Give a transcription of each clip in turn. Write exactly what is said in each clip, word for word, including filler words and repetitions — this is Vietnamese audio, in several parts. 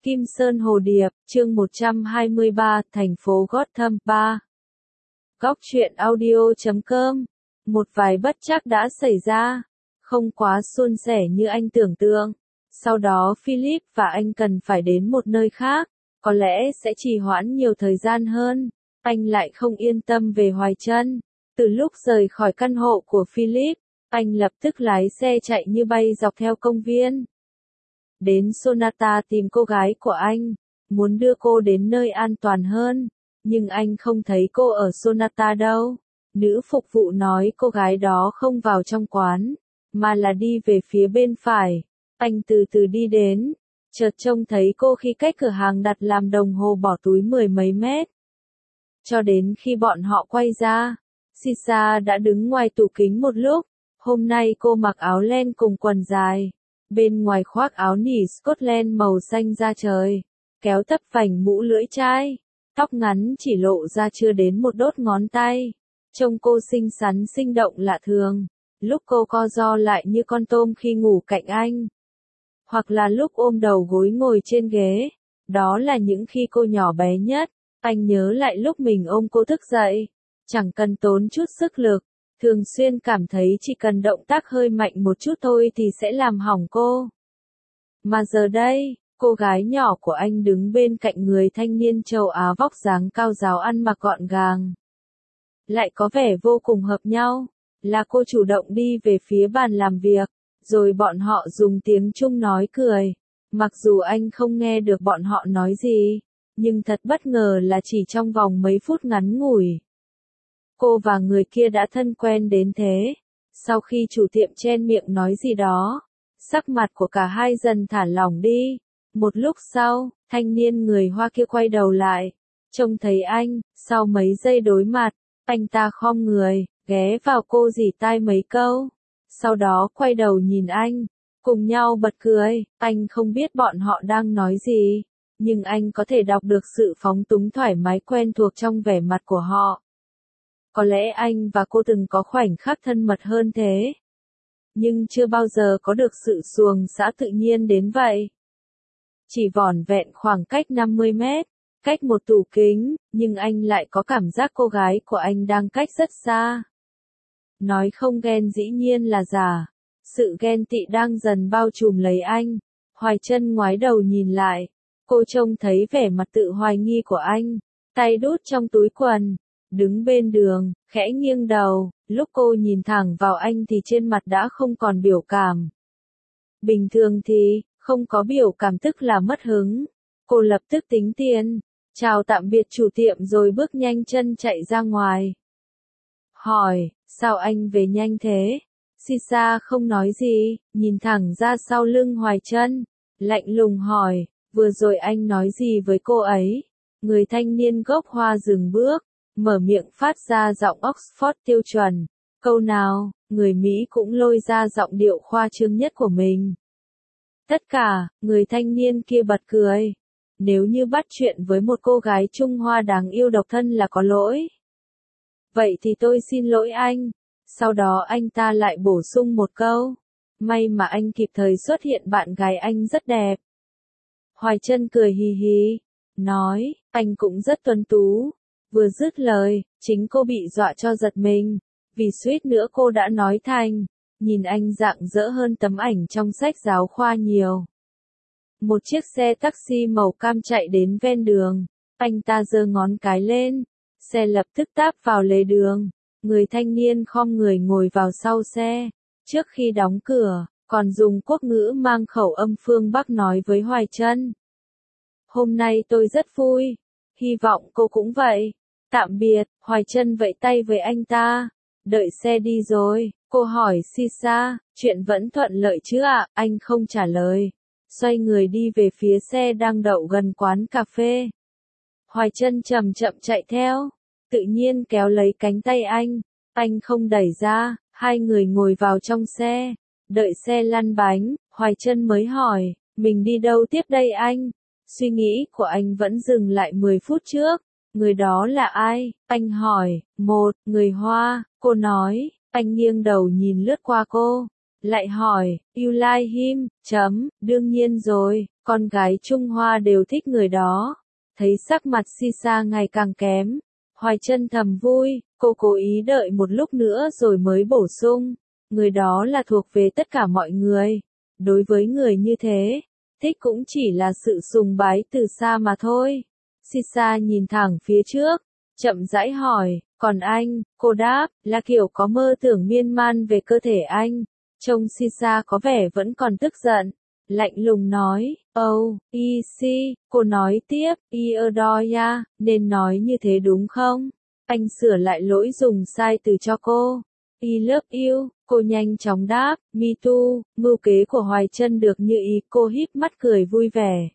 Kim Sơn Hồ Điệp, chương một trăm hai mươi ba, thành phố Gotham, ba. Góc truyện audio chấm com. Một vài bất trắc đã xảy ra, không quá suôn sẻ như anh tưởng tượng. Sau đó Philip và anh cần phải đến một nơi khác, có lẽ sẽ trì hoãn nhiều thời gian hơn. Anh lại không yên tâm về Hoài Trân. Từ lúc rời khỏi căn hộ của Philip, anh lập tức lái xe chạy như bay dọc theo công viên. Đến Sonata tìm cô gái của anh, muốn đưa cô đến nơi an toàn hơn, nhưng anh không thấy cô ở Sonata đâu. Nữ phục vụ nói cô gái đó không vào trong quán, mà là đi về phía bên phải. Anh từ từ đi đến, chợt trông thấy cô khi cách cửa hàng đặt làm đồng hồ bỏ túi mười mấy mét. Cho đến khi bọn họ quay ra, Sisa đã đứng ngoài tủ kính một lúc. Hôm nay cô mặc áo len cùng quần dài, bên ngoài khoác áo nỉ Scotland màu xanh da trời, kéo thấp vành mũ lưỡi chai, tóc ngắn chỉ lộ ra chưa đến một đốt ngón tay. Trông cô xinh xắn sinh động lạ thường, lúc cô co ro lại như con tôm khi ngủ cạnh anh, hoặc là lúc ôm đầu gối ngồi trên ghế. Đó là những khi cô nhỏ bé nhất. Anh nhớ lại lúc mình ôm cô thức dậy, chẳng cần tốn chút sức lực, thường xuyên cảm thấy chỉ cần động tác hơi mạnh một chút thôi thì sẽ làm hỏng cô. Mà giờ đây, cô gái nhỏ của anh đứng bên cạnh người thanh niên châu Á vóc dáng cao ráo ăn mặc gọn gàng, lại có vẻ vô cùng hợp nhau. Là cô chủ động đi về phía bàn làm việc, rồi bọn họ dùng tiếng Trung nói cười. Mặc dù anh không nghe được bọn họ nói gì, nhưng thật bất ngờ là chỉ trong vòng mấy phút ngắn ngủi, cô và người kia đã thân quen đến thế. Sau khi chủ tiệm chen miệng nói gì đó, sắc mặt của cả hai dần thả lỏng đi. Một lúc sau, thanh niên người Hoa kia quay đầu lại, trông thấy anh. Sau mấy giây đối mặt, anh ta khom người, ghé vào cô rỉ tai mấy câu, sau đó quay đầu nhìn anh, cùng nhau bật cười. Anh không biết bọn họ đang nói gì, nhưng anh có thể đọc được sự phóng túng thoải mái quen thuộc trong vẻ mặt của họ. Có lẽ anh và cô từng có khoảnh khắc thân mật hơn thế, nhưng chưa bao giờ có được sự xuồng xã tự nhiên đến vậy. Chỉ vỏn vẹn khoảng cách năm mươi mét, cách một tủ kính, nhưng anh lại có cảm giác cô gái của anh đang cách rất xa. Nói không ghen dĩ nhiên là giả. Sự ghen tị đang dần bao trùm lấy anh. Hoài Trân ngoái đầu nhìn lại, cô trông thấy vẻ mặt tự hoài nghi của anh, tay đút trong túi quần, đứng bên đường, khẽ nghiêng đầu. Lúc cô nhìn thẳng vào anh thì trên mặt đã không còn biểu cảm. Bình thường thì, không có biểu cảm tức là mất hứng. Cô lập tức tính tiền, chào tạm biệt chủ tiệm rồi bước nhanh chân chạy ra ngoài. Hỏi, sao anh về nhanh thế? Sisa không nói gì, nhìn thẳng ra sau lưng Hoài Trân, lạnh lùng hỏi, vừa rồi anh nói gì với cô ấy? Người thanh niên gốc Hoa dừng bước, mở miệng phát ra giọng Oxford tiêu chuẩn. Câu nào, người Mỹ cũng lôi ra giọng điệu khoa trương nhất của mình. Tất cả, người thanh niên kia bật cười. Nếu như bắt chuyện với một cô gái Trung Hoa đáng yêu độc thân là có lỗi, vậy thì tôi xin lỗi anh. Sau đó anh ta lại bổ sung một câu, may mà anh kịp thời xuất hiện, bạn gái anh rất đẹp. Hoài Trân cười hì hì, nói, anh cũng rất tuấn tú. Vừa dứt lời, chính cô bị dọa cho giật mình, vì suýt nữa cô đã nói thành, nhìn anh rạng rỡ hơn tấm ảnh trong sách giáo khoa nhiều. Một chiếc xe taxi màu cam chạy đến ven đường, anh ta giơ ngón cái lên, xe lập tức táp vào lề đường. Người thanh niên khom người ngồi vào sau xe, trước khi đóng cửa, còn dùng quốc ngữ mang khẩu âm phương Bắc nói với Hoài Trân. Hôm nay tôi rất vui, hy vọng cô cũng vậy. Tạm biệt. Hoài Trân vẫy tay với anh ta. Đợi xe đi rồi, cô hỏi Sisa, chuyện vẫn thuận lợi chứ ạ? Anh không trả lời, xoay người đi về phía xe đang đậu gần quán cà phê. Hoài Trân chậm chậm chạy theo, tự nhiên kéo lấy cánh tay anh, anh không đẩy ra, hai người ngồi vào trong xe. Đợi xe lăn bánh, Hoài Trân mới hỏi, mình đi đâu tiếp đây anh? Suy nghĩ của anh vẫn dừng lại mười phút trước. Người đó là ai? Anh hỏi. Một, người Hoa, cô nói. Anh nghiêng đầu nhìn lướt qua cô, lại hỏi, you like him? Chấm, đương nhiên rồi, Con gái Trung Hoa đều thích người đó. Thấy sắc mặt Sisa ngày càng kém, Hoài Trân thầm vui, cô cố ý đợi một lúc nữa rồi mới bổ sung. Người đó là thuộc về tất cả mọi người. Đối với người như thế, thích cũng chỉ là sự sùng bái từ xa mà thôi. Sisa nhìn thẳng phía trước, chậm rãi hỏi, còn anh, cô đáp, là kiểu có mơ tưởng miên man về cơ thể anh. Trông Sisa có vẻ vẫn còn tức giận, lạnh lùng nói, oh, easy, cô nói tiếp, Eodoya, nên nói như thế đúng không? Anh sửa lại lỗi dùng sai từ cho cô. I love you, cô nhanh chóng đáp, me too, mưu kế của Hoài Trân được như ý, cô híp mắt cười vui vẻ.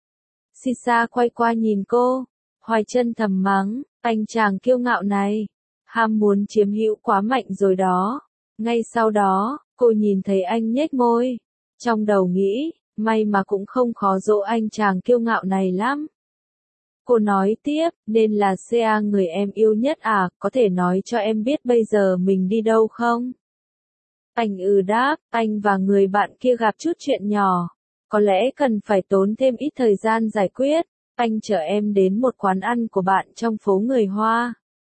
Sisa quay qua nhìn cô, Hoài Trân thầm mắng, anh chàng kiêu ngạo này, ham muốn chiếm hữu quá mạnh rồi đó. Ngay sau đó, cô nhìn thấy anh nhếch môi, trong đầu nghĩ, may mà cũng không khó dỗ anh chàng kiêu ngạo này lắm. Cô nói tiếp, nên là Sea người em yêu nhất à, có thể nói cho em biết bây giờ mình đi đâu không? Anh ừ đáp, anh và người bạn kia gặp chút chuyện nhỏ. Có lẽ cần phải tốn thêm ít thời gian giải quyết. Anh chở em đến một quán ăn của bạn trong phố người Hoa.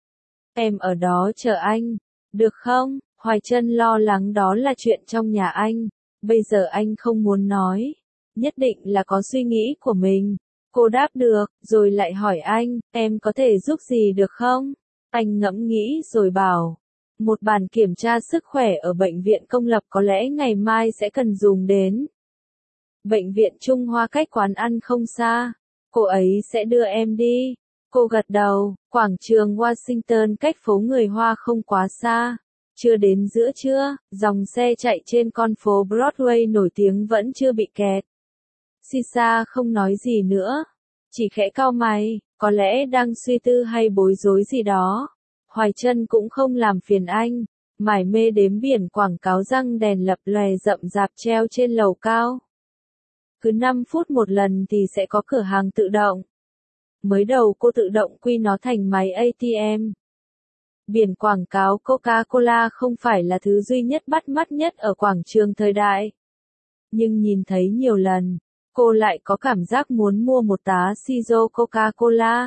Em ở đó chờ anh. Được không? Hoài Trân lo lắng đó là chuyện trong nhà anh. Bây giờ anh không muốn nói. Nhất định là có suy nghĩ của mình. Cô đáp được, rồi lại hỏi anh, em có thể giúp gì được không? Anh ngẫm nghĩ rồi bảo, một bàn kiểm tra sức khỏe ở bệnh viện công lập có lẽ ngày mai sẽ cần dùng đến. Bệnh viện Trung Hoa cách quán ăn không xa, cô ấy sẽ đưa em đi. Cô gật đầu, quảng trường Washington cách phố người Hoa không quá xa. Chưa đến giữa trưa, dòng xe chạy trên con phố Broadway nổi tiếng vẫn chưa bị kẹt. Sisa không nói gì nữa, chỉ khẽ cau mày, có lẽ đang suy tư hay bối rối gì đó. Hoài Trân cũng không làm phiền anh, mải mê đếm biển quảng cáo răng đèn lập lòe rậm rạp treo trên lầu cao. Cứ năm phút một lần thì sẽ có cửa hàng tự động. Mới đầu cô tự động quy nó thành máy a tê em. Biển quảng cáo Coca-Cola không phải là thứ duy nhất bắt mắt nhất ở quảng trường thời đại. Nhưng nhìn thấy nhiều lần, cô lại có cảm giác muốn mua một tá Shizo Coca-Cola.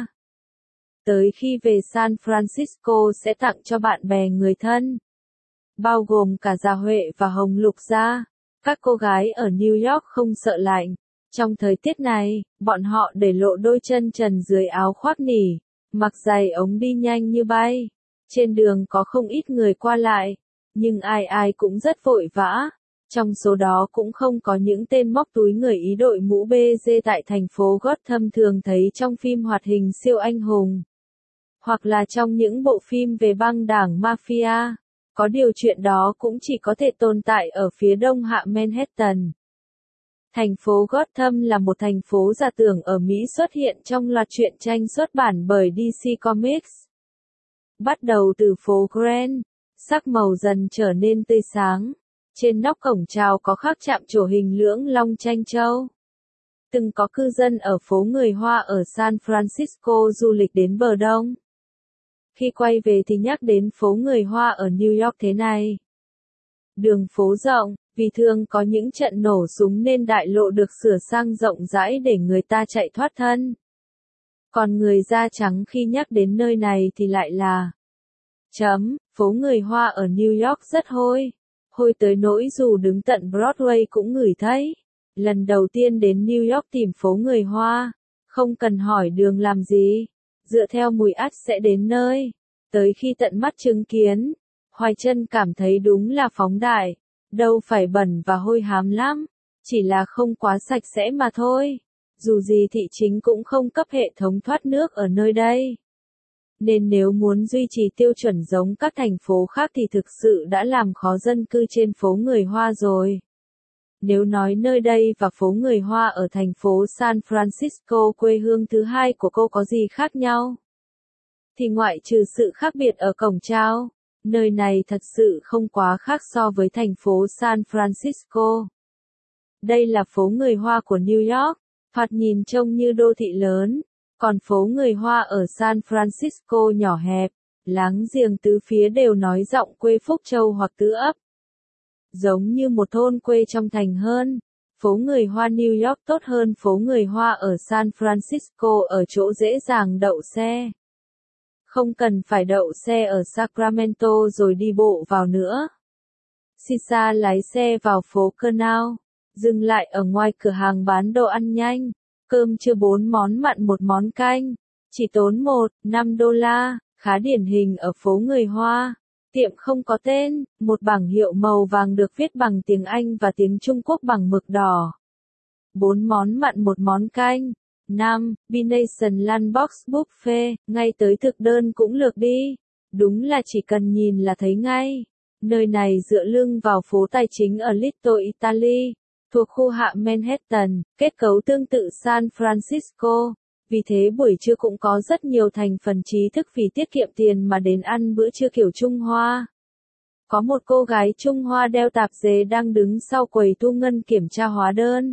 Tới khi về San Francisco sẽ tặng cho bạn bè người thân. Bao gồm cả Gia Huệ và Hồng Lục gia. Các cô gái ở New York không sợ lạnh. Trong thời tiết này, bọn họ để lộ đôi chân trần dưới áo khoác nỉ, mặc giày ống đi nhanh như bay. Trên đường có không ít người qua lại, nhưng ai ai cũng rất vội vã. Trong số đó cũng không có những tên móc túi người Ý đội mũ bê giê tại thành phố Gotham thường thấy trong phim hoạt hình siêu anh hùng. Hoặc là trong những bộ phim về băng đảng mafia. Có điều chuyện đó cũng chỉ có thể tồn tại ở phía đông hạ Manhattan. Thành phố Gotham là một thành phố giả tưởng ở Mỹ xuất hiện trong loạt truyện tranh xuất bản bởi đê xê Comics. Bắt đầu từ phố Grand, sắc màu dần trở nên tươi sáng. Trên nóc cổng chào có khắc chạm trổ hình lưỡng long tranh châu. Từng có cư dân ở phố người Hoa ở San Francisco du lịch đến bờ đông. Khi quay về thì nhắc đến phố người Hoa ở New York thế này. Đường phố rộng, vì thường có những trận nổ súng nên đại lộ được sửa sang rộng rãi để người ta chạy thoát thân. Còn người da trắng khi nhắc đến nơi này thì lại là chấm, phố người Hoa ở New York rất hôi. Hôi tới nỗi dù đứng tận Broadway cũng ngửi thấy. Lần đầu tiên đến New York tìm phố người Hoa, không cần hỏi đường làm gì. Dựa theo mùi ắt sẽ đến nơi. Tới khi tận mắt chứng kiến, Hoài Trân cảm thấy đúng là phóng đại. Đâu phải bẩn và hôi hám lắm, chỉ là không quá sạch sẽ mà thôi. Dù gì thị chính cũng không cấp hệ thống thoát nước ở nơi đây. Nên nếu muốn duy trì tiêu chuẩn giống các thành phố khác thì thực sự đã làm khó dân cư trên phố người Hoa rồi. Nếu nói nơi đây và phố người Hoa ở thành phố San Francisco quê hương thứ hai của cô có gì khác nhau, thì ngoại trừ sự khác biệt ở cổng chào, nơi này thật sự không quá khác so với thành phố San Francisco. Đây là phố người Hoa của New York, thoạt nhìn trông như đô thị lớn, còn phố người Hoa ở San Francisco nhỏ hẹp, láng giềng tứ phía đều nói giọng quê Phúc Châu hoặc Tứ Ấp. Giống như một thôn quê trong thành hơn. phố người Hoa New York tốt hơn phố người Hoa ở San Francisco ở chỗ dễ dàng đậu xe. Không cần phải đậu xe ở Sacramento rồi đi bộ vào nữa. Sisa lái xe vào phố Canal, dừng lại ở ngoài cửa hàng bán đồ ăn nhanh, cơm trưa bốn món mặn một món canh, chỉ tốn một phẩy năm đô la, khá điển hình ở phố người Hoa. Tiệm không có tên, một bảng hiệu màu vàng được viết bằng tiếng Anh và tiếng Trung Quốc bằng mực đỏ. Bốn món mặn một món canh. năm. B-Nation Lunchbox Buffet, ngay tới thực đơn cũng lược đi. Đúng là chỉ cần nhìn là thấy ngay. Nơi này dựa lưng vào phố tài chính ở Little Italy, thuộc khu hạ Manhattan, kết cấu tương tự San Francisco. Vì thế buổi trưa cũng có rất nhiều thành phần trí thức vì tiết kiệm tiền mà đến ăn bữa trưa kiểu Trung Hoa. Có một cô gái Trung Hoa đeo tạp dề đang đứng sau quầy thu ngân kiểm tra hóa đơn.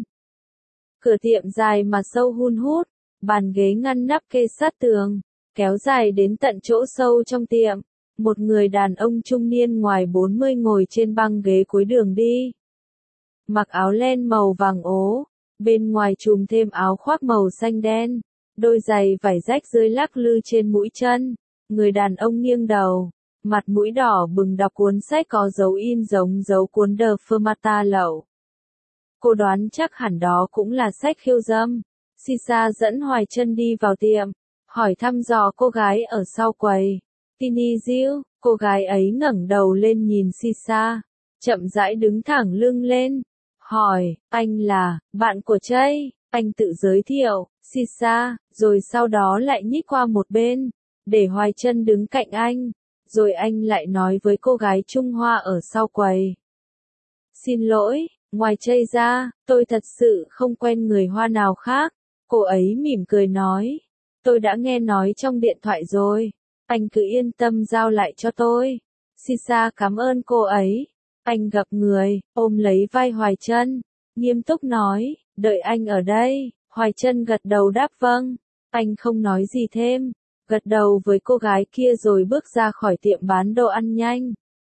Cửa tiệm dài mà sâu hun hút, bàn ghế ngăn nắp kê sát tường, kéo dài đến tận chỗ sâu trong tiệm. Một người đàn ông trung niên ngoài bốn mươi ngồi trên băng ghế cuối đường đi. Mặc áo len màu vàng ố, bên ngoài trùm thêm áo khoác màu xanh đen, đôi giày vải rách dưới lắc lư trên mũi chân. Người đàn ông nghiêng đầu, mặt mũi đỏ bừng đọc cuốn sách có dấu in giống dấu cuốn The Fermata lậu. Cô đoán chắc hẳn đó cũng là sách khiêu dâm. Sisa dẫn Hoài Trân đi vào tiệm, hỏi thăm dò cô gái ở sau quầy. Tini Diêu, cô gái ấy ngẩng đầu lên nhìn Sisa, chậm rãi đứng thẳng lưng lên, hỏi, anh là, bạn của Jay, anh tự giới thiệu, Sisa, rồi sau đó lại nhích qua một bên, để Hoài Trân đứng cạnh anh, rồi anh lại nói với cô gái Trung Hoa ở sau quầy. Xin lỗi, ngoài Jay ra, tôi thật sự không quen người Hoa nào khác, cô ấy mỉm cười nói, tôi đã nghe nói trong điện thoại rồi. Anh cứ yên tâm giao lại cho tôi. Sisa cảm ơn cô ấy. Anh gặp người, ôm lấy vai Hoài Trân, nghiêm túc nói, đợi anh ở đây. Hoài Trân gật đầu đáp vâng. Anh không nói gì thêm, gật đầu với cô gái kia rồi bước ra khỏi tiệm bán đồ ăn nhanh.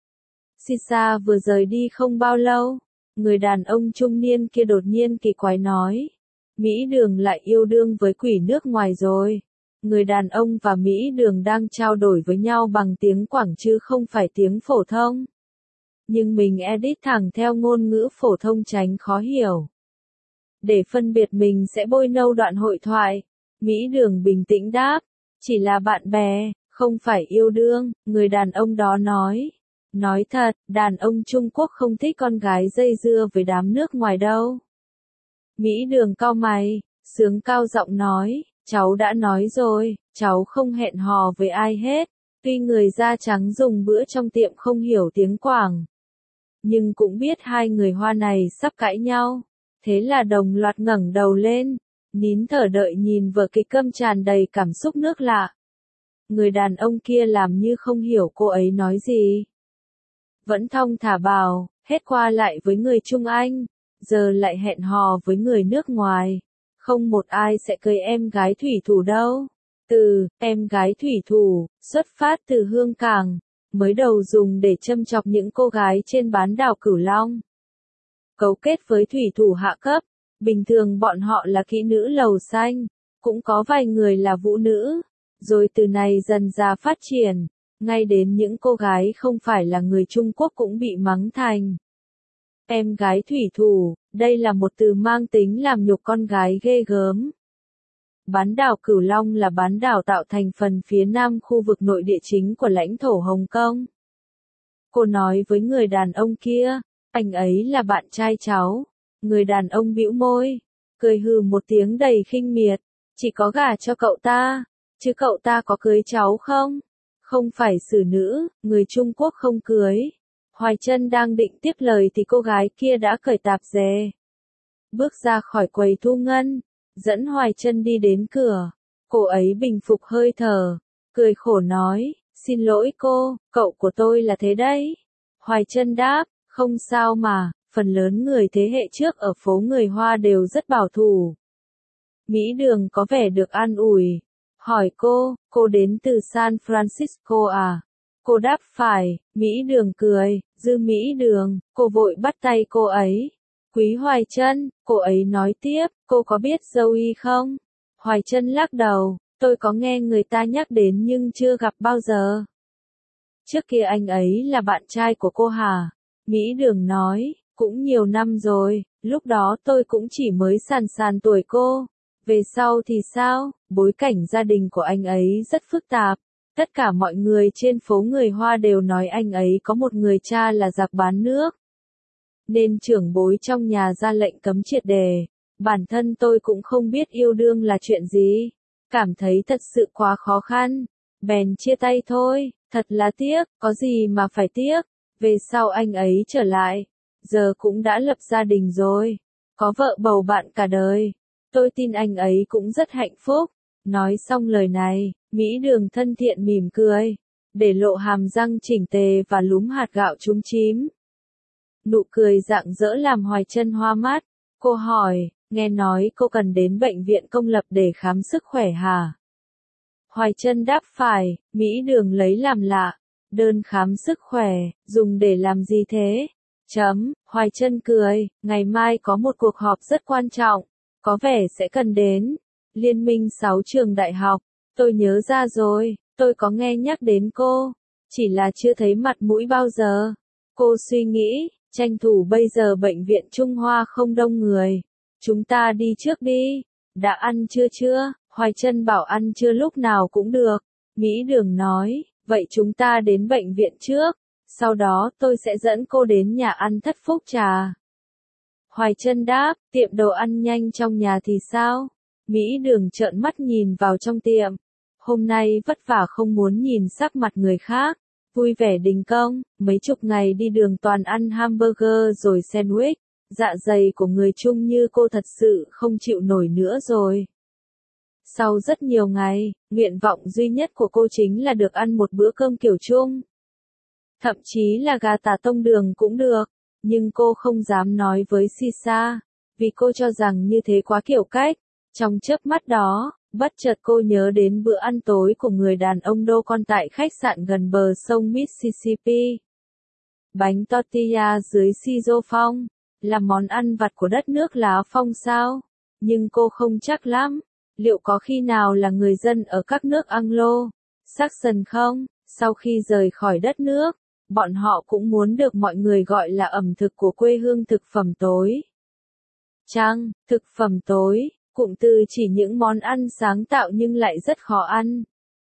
Sisa vừa rời đi không bao lâu, người đàn ông trung niên kia đột nhiên kỳ quái nói, Mỹ Đường lại yêu đương với quỷ nước ngoài rồi. Người đàn ông và Mỹ Đường đang trao đổi với nhau bằng tiếng Quảng chứ không phải tiếng phổ thông. Nhưng mình edit thẳng theo ngôn ngữ phổ thông tránh khó hiểu. Để phân biệt mình sẽ bôi nâu đoạn hội thoại. Mỹ Đường bình tĩnh đáp, chỉ là bạn bè, không phải yêu đương, người đàn ông đó nói. Nói thật, đàn ông Trung Quốc không thích con gái dây dưa với đám nước ngoài đâu. Mỹ Đường cau mày, sướng cao giọng nói. Cháu đã nói rồi, cháu không hẹn hò với ai hết, tuy người da trắng dùng bữa trong tiệm không hiểu tiếng Quảng. Nhưng cũng biết hai người Hoa này sắp cãi nhau, thế là đồng loạt ngẩng đầu lên, nín thở đợi nhìn vở kịch câm tràn đầy cảm xúc nước lạ. Người đàn ông kia làm như không hiểu cô ấy nói gì. Vẫn thong thả bảo, hết qua lại với người Trung Anh, giờ lại hẹn hò với người nước ngoài. Không một ai sẽ cưới em gái thủy thủ đâu. Từ em gái thủy thủ xuất phát từ Hương Cảng, mới đầu dùng để châm chọc những cô gái trên bán đảo Cửu Long. Cấu kết với thủy thủ hạ cấp, bình thường bọn họ là kỹ nữ lầu xanh, cũng có vài người là vũ nữ, rồi từ này dần ra phát triển, ngay đến những cô gái không phải là người Trung Quốc cũng bị mắng thành em gái thủy thủ. Đây là một từ mang tính làm nhục con gái ghê gớm. Bán đảo Cửu Long là bán đảo tạo thành phần phía nam khu vực nội địa chính của lãnh thổ Hồng Kông. Cô nói với người đàn ông kia, anh ấy là bạn trai cháu. Người đàn ông bĩu môi, cười hừ một tiếng đầy khinh miệt, chỉ có gả cho cậu ta, chứ cậu ta có cưới cháu không? Không phải xử nữ, người Trung Quốc không cưới. Hoài Trân đang định tiếp lời thì cô gái kia đã cởi tạp dề, bước ra khỏi quầy thu ngân, dẫn Hoài Trân đi đến cửa. Cô ấy bình phục hơi thở, cười khổ nói, xin lỗi cô, cậu của tôi là thế đấy. Hoài Trân đáp, không sao mà, phần lớn người thế hệ trước ở phố người Hoa đều rất bảo thủ. Mỹ Đường có vẻ được an ủi, hỏi cô, cô đến từ San Francisco à? Cô đáp phải, Mỹ Đường cười, Dư Mỹ Đường, cô vội bắt tay cô ấy. Quý Hoài Trân, cô ấy nói tiếp, cô có biết Joey không? Hoài Trân lắc đầu, tôi có nghe người ta nhắc đến nhưng chưa gặp bao giờ. Trước kia anh ấy là bạn trai của cô hả? Mỹ Đường nói, cũng nhiều năm rồi, lúc đó tôi cũng chỉ mới sàn sàn tuổi cô. Về sau thì sao? Bối cảnh gia đình của anh ấy rất phức tạp. Tất cả mọi người trên phố người Hoa đều nói anh ấy có một người cha là giặc bán nước. Nên trưởng bối trong nhà ra lệnh cấm triệt đề. Bản thân tôi cũng không biết yêu đương là chuyện gì. Cảm thấy thật sự quá khó khăn. Bèn chia tay thôi, thật là tiếc, có gì mà phải tiếc. Về sau anh ấy trở lại. Giờ cũng đã lập gia đình rồi. Có vợ bầu bạn cả đời. Tôi tin anh ấy cũng rất hạnh phúc. Nói xong lời này, Mỹ Đường thân thiện mỉm cười. Để lộ hàm răng chỉnh tề và lúm hạt gạo chúm chím. Nụ cười rạng rỡ làm Hoài Trân hoa mắt. Cô hỏi, nghe nói cô cần đến bệnh viện công lập để khám sức khỏe hả? Hoài Trân đáp phải, Mỹ Đường lấy làm lạ. Đơn khám sức khỏe, dùng để làm gì thế? Chấm, Hoài Trân cười, ngày mai có một cuộc họp rất quan trọng, có vẻ sẽ cần đến. Liên minh sáu trường đại học, tôi nhớ ra rồi, tôi có nghe nhắc đến cô, chỉ là chưa thấy mặt mũi bao giờ. Cô suy nghĩ, tranh thủ bây giờ bệnh viện Trung Hoa không đông người. Chúng ta đi trước đi. Đã ăn trưa chưa? Hoài Trân bảo ăn trưa lúc nào cũng được. Mỹ Đường nói, vậy chúng ta đến bệnh viện trước. Sau đó tôi sẽ dẫn cô đến nhà ăn Thất Phúc Trà. Hoài Trân đáp, tiệm đồ ăn nhanh trong nhà thì sao? Mỹ Đường trợn mắt nhìn vào trong tiệm. Hôm nay vất vả không muốn nhìn sắc mặt người khác. Vui vẻ đình công, mấy chục ngày đi đường toàn ăn hamburger rồi sandwich. Dạ dày của người Trung như cô thật sự không chịu nổi nữa rồi. Sau rất nhiều ngày, nguyện vọng duy nhất của cô chính là được ăn một bữa cơm kiểu Trung. Thậm chí là gà tả tông đường cũng được, nhưng cô không dám nói với Sisa, vì cô cho rằng như thế quá kiểu cách. Trong chớp mắt đó, bất chợt cô nhớ đến bữa ăn tối của người đàn ông đô con tại khách sạn gần bờ sông Mississippi. Bánh tortilla dưới siso phong, là món ăn vặt của đất nước lá phong sao? Nhưng cô không chắc lắm, liệu có khi nào là người dân ở các nước Anglo-Saxon không? Sau khi rời khỏi đất nước, bọn họ cũng muốn được mọi người gọi là ẩm thực của quê hương thực phẩm tối. Chăng, thực phẩm tối, cụm từ chỉ những món ăn sáng tạo nhưng lại rất khó ăn.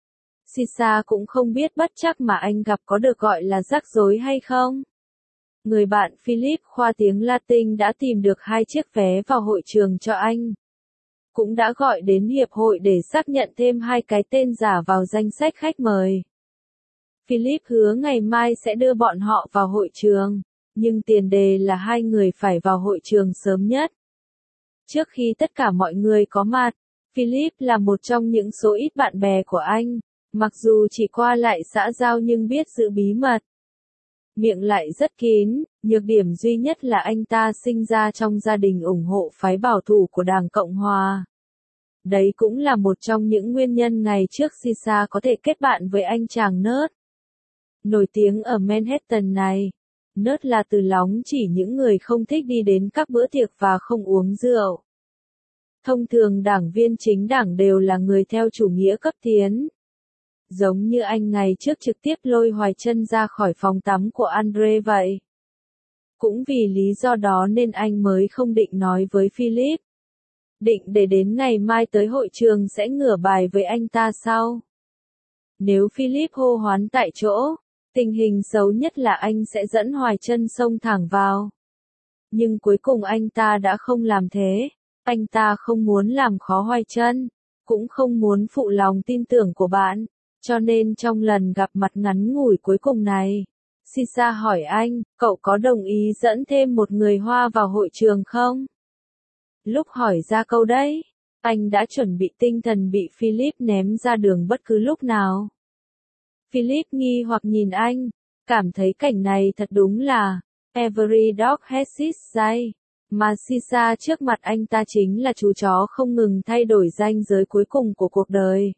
Sisa cũng không biết bất trắc mà anh gặp có được gọi là rắc rối hay không. Người bạn Philip khoa tiếng Latin đã tìm được hai chiếc vé vào hội trường cho anh. Cũng đã gọi đến hiệp hội để xác nhận thêm hai cái tên giả vào danh sách khách mời. Philip hứa ngày mai sẽ đưa bọn họ vào hội trường, nhưng tiền đề là hai người phải vào hội trường sớm nhất. Trước khi tất cả mọi người có mặt, Philip là một trong những số ít bạn bè của anh, mặc dù chỉ qua lại xã giao nhưng biết giữ bí mật. Miệng lại rất kín, nhược điểm duy nhất là anh ta sinh ra trong gia đình ủng hộ phái bảo thủ của Đảng Cộng Hòa. Đấy cũng là một trong những nguyên nhân ngày trước Sisa có thể kết bạn với anh chàng nớt. Nổi tiếng ở Manhattan này, nớt là từ lóng chỉ những người không thích đi đến các bữa tiệc và không uống rượu. Thông thường đảng viên chính đảng đều là người theo chủ nghĩa cấp tiến. Giống như anh ngày trước trực tiếp lôi Hoài Trân ra khỏi phòng tắm của Andre vậy. Cũng vì lý do đó nên anh mới không định nói với Philip. Định để đến ngày mai tới hội trường sẽ ngửa bài với anh ta sau. Nếu Philip hô hoán tại chỗ, tình hình xấu nhất là anh sẽ dẫn Hoài Trân xông thẳng vào. Nhưng cuối cùng anh ta đã không làm thế. Anh ta không muốn làm khó Hoài Trân, cũng không muốn phụ lòng tin tưởng của bạn. Cho nên trong lần gặp mặt ngắn ngủi cuối cùng này, Sisa hỏi anh, cậu có đồng ý dẫn thêm một người Hoa vào hội trường không? Lúc hỏi ra câu đấy, anh đã chuẩn bị tinh thần bị Philip ném ra đường bất cứ lúc nào. Philip nghi hoặc nhìn anh, cảm thấy cảnh này thật đúng là Every dog has its day, mà Sisa trước mặt anh ta chính là chú chó không ngừng thay đổi ranh giới cuối cùng của cuộc đời.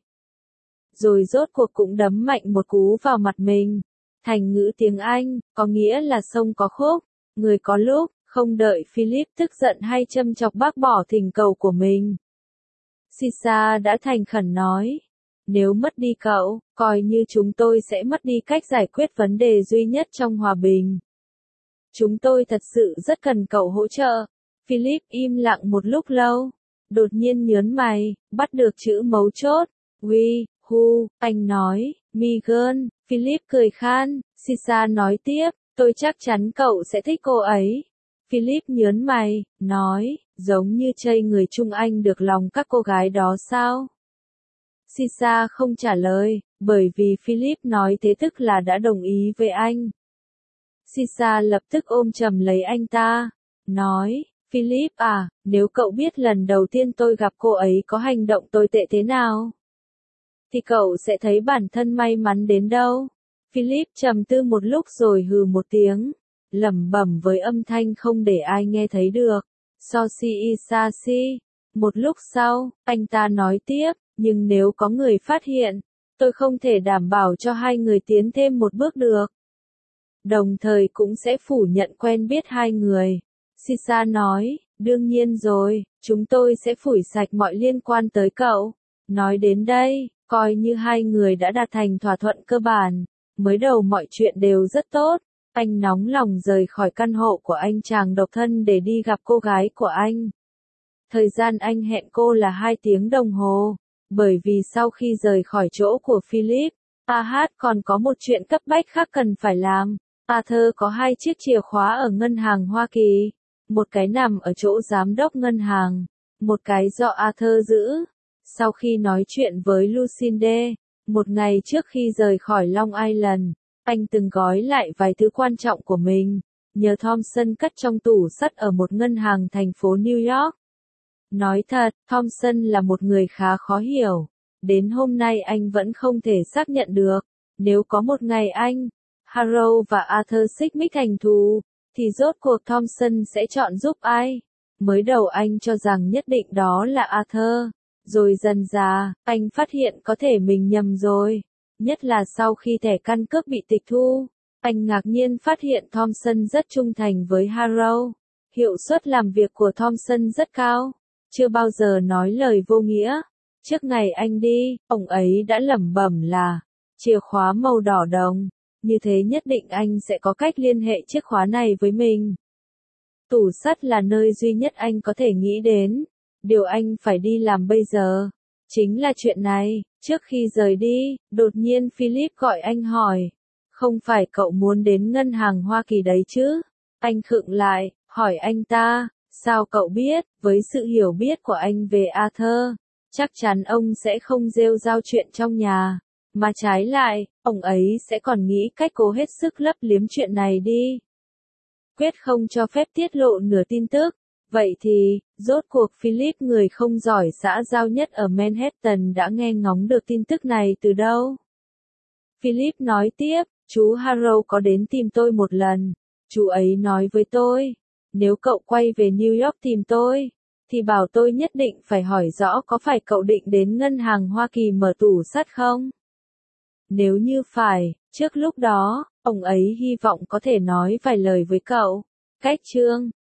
Rồi rốt cuộc cũng đấm mạnh một cú vào mặt mình. Thành ngữ tiếng Anh, có nghĩa là sông có khúc, người có lúc, Không đợi Philip tức giận hay châm chọc bác bỏ thỉnh cầu của mình, Sisa đã thành khẩn nói, nếu mất đi cậu, coi như chúng tôi sẽ mất đi cách giải quyết vấn đề duy nhất trong hòa bình. Chúng tôi thật sự rất cần cậu hỗ trợ. Philip im lặng một lúc lâu, đột nhiên nhớn mày, bắt được chữ mấu chốt. We, who, anh nói, Megan. Philip cười khan, Sisa nói tiếp, tôi chắc chắn cậu sẽ thích cô ấy. Philip nhớn mày, nói, giống như chây người Trung Anh được lòng các cô gái đó sao? Sisa không trả lời, bởi vì Philip nói thế tức là đã đồng ý với anh. Sisa lập tức ôm chầm lấy anh ta, nói, Philip à, nếu cậu biết lần đầu tiên tôi gặp cô ấy có hành động tồi tệ thế nào, thì cậu sẽ thấy bản thân may mắn đến đâu. Philip trầm tư một lúc rồi hừ một tiếng, lẩm bẩm với âm thanh không để ai nghe thấy được. Soshi Isashi. Một lúc sau, anh ta nói tiếp, nhưng nếu có người phát hiện, tôi không thể đảm bảo cho hai người tiến thêm một bước được. Đồng thời cũng sẽ phủ nhận quen biết hai người. Sisa nói, đương nhiên rồi, chúng tôi sẽ phủi sạch mọi liên quan tới cậu. Nói đến đây, coi như hai người đã đạt thành thỏa thuận cơ bản. Mới đầu mọi chuyện đều rất tốt. Anh nóng lòng rời khỏi căn hộ của anh chàng độc thân để đi gặp cô gái của anh. Thời gian anh hẹn cô là hai tiếng đồng hồ, bởi vì sau khi rời khỏi chỗ của Philip, a hát còn có một chuyện cấp bách khác cần phải làm. Arthur có hai chiếc chìa khóa ở ngân hàng Hoa Kỳ, một cái nằm ở chỗ giám đốc ngân hàng, một cái do Arthur giữ. Sau khi nói chuyện với Lucinde, một ngày trước khi rời khỏi Long Island, anh từng gói lại vài thứ quan trọng của mình, nhờ Thompson cất trong tủ sắt ở một ngân hàng thành phố New York. Nói thật, Thompson là một người khá khó hiểu. Đến hôm nay anh vẫn không thể xác nhận được, nếu có một ngày anh, Harrow và Arthur xích mích thành thù, thì rốt cuộc Thompson sẽ chọn giúp ai? Mới đầu anh cho rằng nhất định đó là Arthur, rồi dần dà, anh phát hiện có thể mình nhầm rồi. Nhất là sau khi thẻ căn cước bị tịch thu, anh ngạc nhiên phát hiện Thompson rất trung thành với Harrow. Hiệu suất làm việc của Thompson rất cao, chưa bao giờ nói lời vô nghĩa. Trước ngày anh đi, ông ấy đã lẩm bẩm là, chìa khóa màu đỏ đồng, như thế nhất định anh sẽ có cách liên hệ chiếc khóa này với mình. Tủ sắt là nơi duy nhất anh có thể nghĩ đến. Điều anh phải đi làm bây giờ, chính là chuyện này. Trước khi rời đi, đột nhiên Philip gọi anh hỏi, không phải cậu muốn đến ngân hàng Hoa Kỳ đấy chứ? Anh khựng lại, hỏi anh ta, sao cậu biết? Với sự hiểu biết của anh về Arthur, chắc chắn ông sẽ không rêu rao chuyện trong nhà, mà trái lại, ông ấy sẽ còn nghĩ cách cố hết sức lấp liếm chuyện này đi. Quyết không cho phép tiết lộ nửa tin tức. Vậy thì, rốt cuộc Philip người không giỏi xã giao nhất ở Manhattan đã nghe ngóng được tin tức này từ đâu? Philip nói tiếp, chú Harrow có đến tìm tôi một lần. Chú ấy nói với tôi, nếu cậu quay về New York tìm tôi, thì bảo tôi nhất định phải hỏi rõ có phải cậu định đến ngân hàng Hoa Kỳ mở tủ sắt không? Nếu như phải, trước lúc đó, ông ấy hy vọng có thể nói vài lời với cậu. Cách chương